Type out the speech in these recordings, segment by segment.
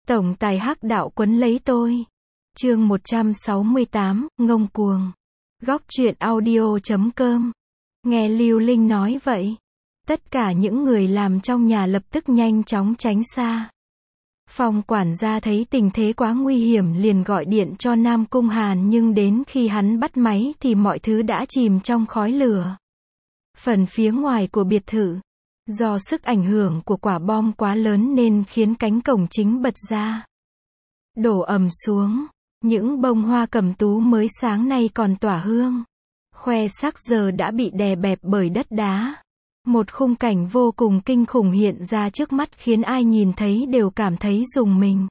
Tổng tài hắc đạo quấn lấy tôi. Chương 168, ngông cuồng. Góc truyện audio.com. Nghe Lưu Linh nói vậy, tất cả những người làm trong nhà lập tức nhanh chóng tránh xa. Phong quản gia thấy tình thế quá nguy hiểm liền gọi điện cho Nam Cung Hàn, nhưng đến khi hắn bắt máy thì mọi thứ đã chìm trong khói lửa. Phần phía ngoài của biệt thự, do sức ảnh hưởng của quả bom quá lớn nên khiến cánh cổng chính bật ra, đổ ầm xuống. Những bông hoa cẩm tú mới sáng nay còn tỏa hương, khoe sắc giờ đã bị đè bẹp bởi đất đá. Một khung cảnh vô cùng kinh khủng hiện ra trước mắt khiến ai nhìn thấy đều cảm thấy rùng mình,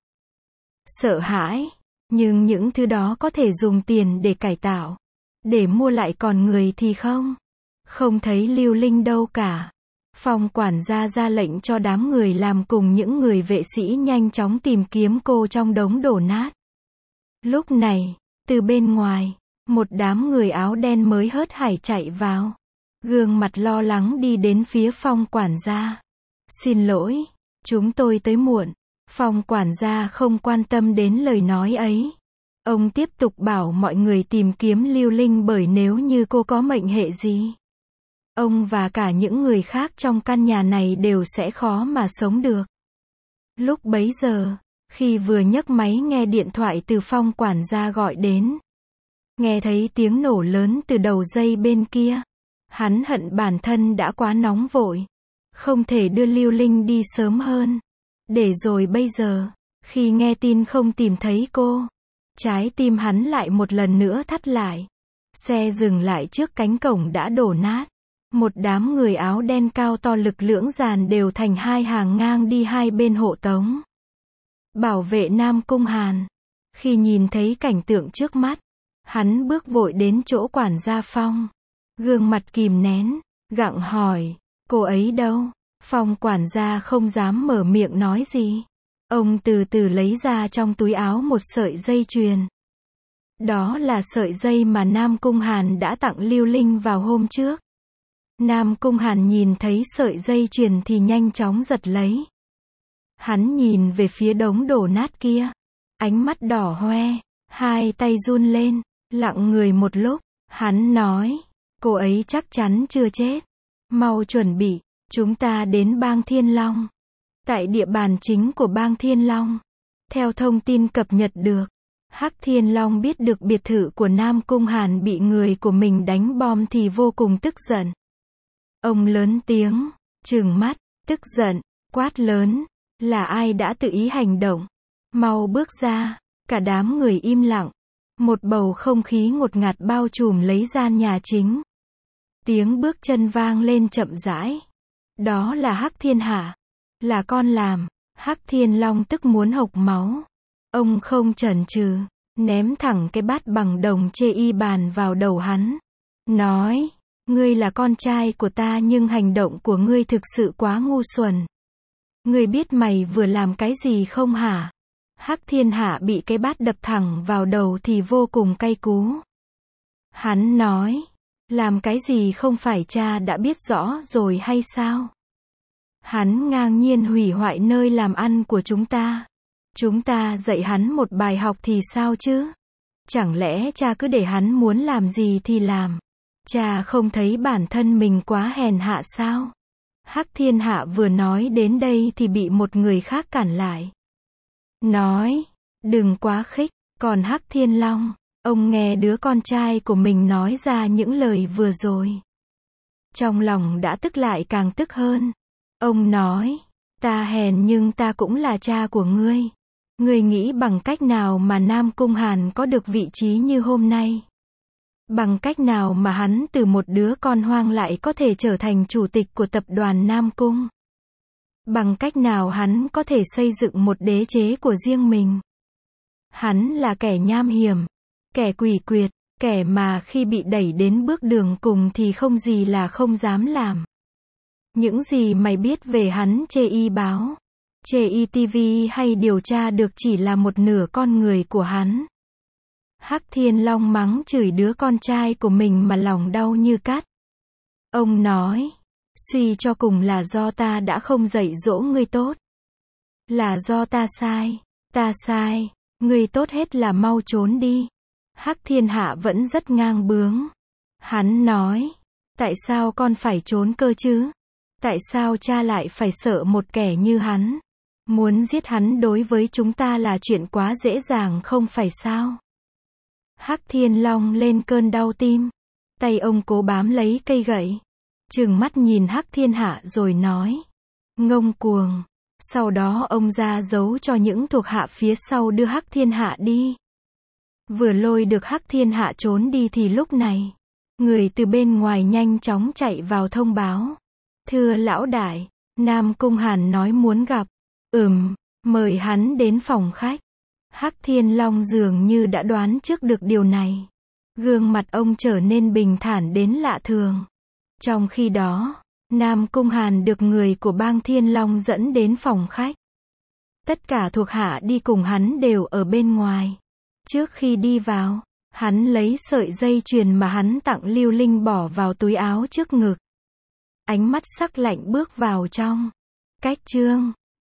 sợ hãi. Nhưng những thứ đó có thể dùng tiền để cải tạo, để mua lại, còn người thì không. Không thấy Lưu Linh đâu cả. Phong quản gia ra lệnh cho đám người làm cùng những người vệ sĩ nhanh chóng tìm kiếm cô trong đống đổ nát. Lúc này, từ bên ngoài, một đám người áo đen mới hớt hải chạy vào. Gương mặt lo lắng đi đến phía Phong quản gia. Xin lỗi, chúng tôi tới muộn. Phong quản gia không quan tâm đến lời nói ấy. Ông tiếp tục bảo mọi người tìm kiếm Lưu Linh, bởi nếu như cô có mệnh hệ gì, ông và cả những người khác trong căn nhà này đều sẽ khó mà sống được. Lúc bấy giờ, khi vừa nhấc máy nghe điện thoại từ Phong quản gia gọi đến, nghe thấy tiếng nổ lớn từ đầu dây bên kia, hắn hận bản thân đã quá nóng vội, không thể đưa Lưu Linh đi sớm hơn. Để rồi bây giờ, khi nghe tin không tìm thấy cô, trái tim hắn lại một lần nữa thắt lại. Xe dừng lại trước cánh cổng đã đổ nát. Một đám người áo đen cao to lực lưỡng dàn đều thành hai hàng ngang đi hai bên hộ tống, bảo vệ Nam Cung Hàn. Khi nhìn thấy cảnh tượng trước mắt, hắn bước vội đến chỗ quản gia Phong, gương mặt kìm nén, gặng hỏi, cô ấy đâu? Phong quản gia không dám mở miệng nói gì. Ông từ từ lấy ra trong túi áo một sợi dây chuyền. Đó là sợi dây mà Nam Cung Hàn đã tặng Lưu Linh vào hôm trước. Nam Cung Hàn nhìn thấy sợi dây chuyền thì nhanh chóng giật lấy. Hắn nhìn về phía đống đổ nát kia, ánh mắt đỏ hoe, hai tay run lên, lặng người một lúc. Hắn nói, cô ấy chắc chắn chưa chết. Mau chuẩn bị, chúng ta đến bang Thiên Long. Tại địa bàn chính của bang Thiên Long, theo thông tin cập nhật được, Hắc Thiên Long biết được biệt thự của Nam Cung Hàn bị người của mình đánh bom thì vô cùng tức giận. Ông lớn tiếng, trừng mắt, tức giận, quát lớn, là ai đã tự ý hành động? Mau bước ra. Cả đám người im lặng. Một bầu không khí ngột ngạt bao trùm lấy gian nhà chính. Tiếng bước chân vang lên chậm rãi. Đó là Hắc Thiên Hạ. Là con làm. Hắc Thiên Long tức muốn hộc máu. Ông không chần chừ, ném thẳng cái bát bằng đồng chê y bàn vào đầu hắn. Nói, ngươi là con trai của ta nhưng hành động của ngươi thực sự quá ngu xuẩn. Ngươi biết mày vừa làm cái gì không hả? Hắc Thiên Hạ bị cái bát đập thẳng vào đầu thì vô cùng cay cú. Hắn nói, làm cái gì không phải cha đã biết rõ rồi hay sao? Hắn ngang nhiên hủy hoại nơi làm ăn của chúng ta. Chúng ta dạy hắn một bài học thì sao chứ? Chẳng lẽ cha cứ để hắn muốn làm gì thì làm? Cha không thấy bản thân mình quá hèn hạ sao? Hắc Thiên Hạ vừa nói đến đây thì bị một người khác cản lại. Nói, đừng quá khích. Còn Hắc Thiên Long, ông nghe đứa con trai của mình nói ra những lời vừa rồi, trong lòng đã tức lại càng tức hơn. Ông nói, ta hèn nhưng ta cũng là cha của ngươi. Ngươi nghĩ bằng cách nào mà Nam Cung Hàn có được vị trí như hôm nay? Bằng cách nào mà hắn từ một đứa con hoang lại có thể trở thành chủ tịch của tập đoàn Nam Cung? Bằng cách nào hắn có thể xây dựng một đế chế của riêng mình? Hắn là kẻ nham hiểm, kẻ quỷ quyệt, kẻ mà khi bị đẩy đến bước đường cùng thì không gì là không dám làm. Những gì mày biết về hắn chê y báo, chê y TV hay điều tra được chỉ là một nửa con người của hắn. Hắc Thiên Long mắng chửi đứa con trai của mình mà lòng đau như cắt. Ông nói, suy cho cùng là do ta đã không dạy dỗ ngươi tốt. Là do ta sai. Ta sai, ngươi tốt hết là mau trốn đi. Hắc Thiên Hạ vẫn rất ngang bướng. Hắn nói, tại sao con phải trốn cơ chứ? Tại sao cha lại phải sợ một kẻ như hắn? Muốn giết hắn đối với chúng ta là chuyện quá dễ dàng không phải sao? Hắc Thiên Long lên cơn đau tim. Tay ông cố bám lấy cây gậy. Trừng mắt nhìn Hắc Thiên Hạ rồi nói. Ngông cuồng. Sau đó ông ra dấu cho những thuộc hạ phía sau đưa Hắc Thiên Hạ đi. Vừa lôi được Hắc Thiên Hạ trốn đi thì lúc này, người từ bên ngoài nhanh chóng chạy vào thông báo. Thưa lão đại, Nam Cung Hàn nói muốn gặp. Mời hắn đến phòng khách. Hắc Thiên Long dường như đã đoán trước được điều này. Gương mặt ông trở nên bình thản đến lạ thường. Trong khi đó, Nam Cung Hàn được người của bang Thiên Long dẫn đến phòng khách. Tất cả thuộc hạ đi cùng hắn đều ở bên ngoài. Trước khi đi vào, hắn lấy sợi dây chuyền mà hắn tặng Lưu Linh bỏ vào túi áo trước ngực. Ánh mắt sắc lạnh bước vào trong. Cách chương